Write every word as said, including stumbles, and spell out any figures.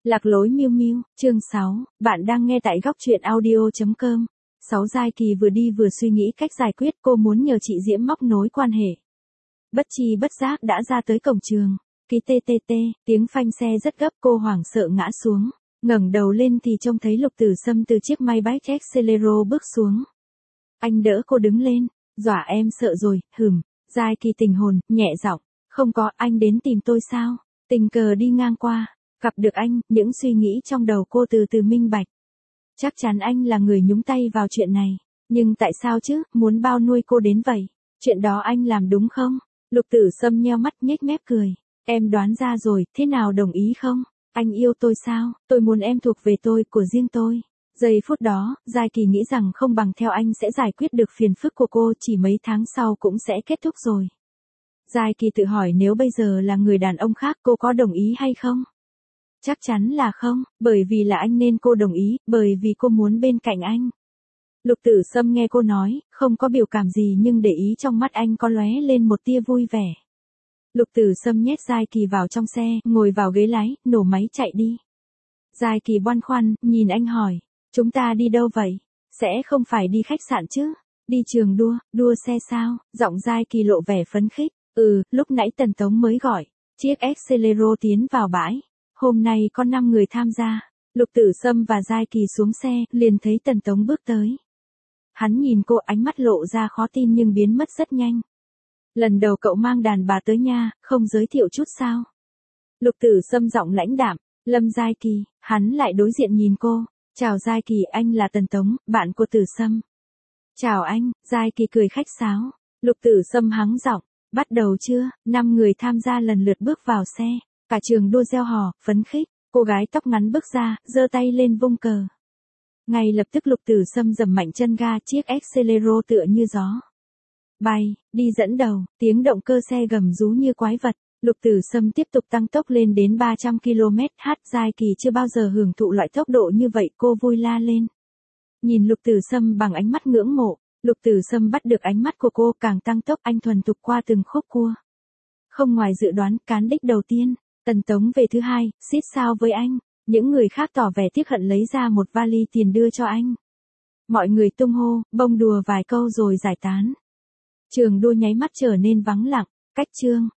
Lạc lối Miu Miu, chương sáu, bạn đang nghe tại góc truyện audio chấm com. sáu Giai Kỳ vừa đi vừa suy nghĩ cách giải quyết, cô muốn nhờ chị Diễm móc nối quan hệ. Bất chi bất giác đã ra tới cổng trường. Ký tê tê tê, tiếng phanh xe rất gấp, cô hoảng sợ ngã xuống. Ngẩng đầu lên thì trông thấy Lục Tử Sâm từ chiếc Maybach Excelero bước xuống. Anh đỡ cô đứng lên, dọa em sợ rồi, hừm. Giai Kỳ tình hồn, nhẹ giọng, không có, anh đến tìm tôi sao? Tình cờ đi ngang qua. Gặp được anh, những suy nghĩ trong đầu cô từ từ minh bạch. Chắc chắn anh là người nhúng tay vào chuyện này. Nhưng tại sao chứ, muốn bao nuôi cô đến vậy? Chuyện đó anh làm đúng không? Lục Tử Sâm nheo mắt nhếch mép cười. Em đoán ra rồi, thế nào, đồng ý không? Anh yêu tôi sao? Tôi muốn em thuộc về tôi, của riêng tôi. Giây phút đó, Giai Kỳ nghĩ rằng không bằng theo anh sẽ giải quyết được phiền phức của cô, chỉ mấy tháng sau cũng sẽ kết thúc rồi. Giai Kỳ tự hỏi nếu bây giờ là người đàn ông khác cô có đồng ý hay không? Chắc chắn là không, bởi vì là anh nên cô đồng ý, bởi vì cô muốn bên cạnh anh. Lục Tử Sâm nghe cô nói, không có biểu cảm gì nhưng để ý trong mắt anh có lóe lên một tia vui vẻ. Lục Tử Sâm nhét Giai Kỳ vào trong xe, ngồi vào ghế lái, nổ máy chạy đi. Giai Kỳ băn khoăn, nhìn anh hỏi, chúng ta đi đâu vậy? Sẽ không phải đi khách sạn chứ? Đi trường đua, đua xe sao? Giọng Giai Kỳ lộ vẻ phấn khích, ừ, lúc nãy Tần Tống mới gọi, chiếc Excelero tiến vào bãi. Hôm nay có năm người tham gia. Lục Tử Sâm và Giai Kỳ xuống xe, liền thấy Tần Tống bước tới. Hắn nhìn cô, ánh mắt lộ ra khó tin nhưng biến mất rất nhanh. Lần đầu cậu mang đàn bà tới nha, không giới thiệu chút sao? Lục Tử Sâm giọng lãnh đạm, Lâm Giai Kỳ, hắn lại đối diện nhìn cô. Chào Giai Kỳ, anh là Tần Tống, bạn của Tử Sâm. Chào anh, Giai Kỳ cười khách sáo. Lục Tử Sâm hắng giọng, bắt đầu chưa? Năm người tham gia lần lượt bước vào xe. Cả trường đua reo hò, phấn khích, cô gái tóc ngắn bước ra, giơ tay lên vung cờ. Ngay lập tức Lục Tử Sâm dầm mạnh chân ga, chiếc Excelero tựa như gió bay, đi dẫn đầu, tiếng động cơ xe gầm rú như quái vật. Lục Tử Sâm tiếp tục tăng tốc lên đến ba trăm ki lô mét h, Giai Kỳ chưa bao giờ hưởng thụ loại tốc độ như vậy, cô vui la lên. Nhìn Lục Tử Sâm bằng ánh mắt ngưỡng mộ, Lục Tử Sâm bắt được ánh mắt của cô, càng tăng tốc anh thuần thục qua từng khúc cua. Không ngoài dự đoán, cán đích đầu tiên. Tần Tống về thứ hai, xít sao với anh. Những người khác tỏ vẻ tiếc hận lấy ra một vali tiền đưa cho anh. Mọi người tung hô, bông đùa vài câu rồi giải tán. Trường đua nháy mắt trở nên vắng lặng, cách chương.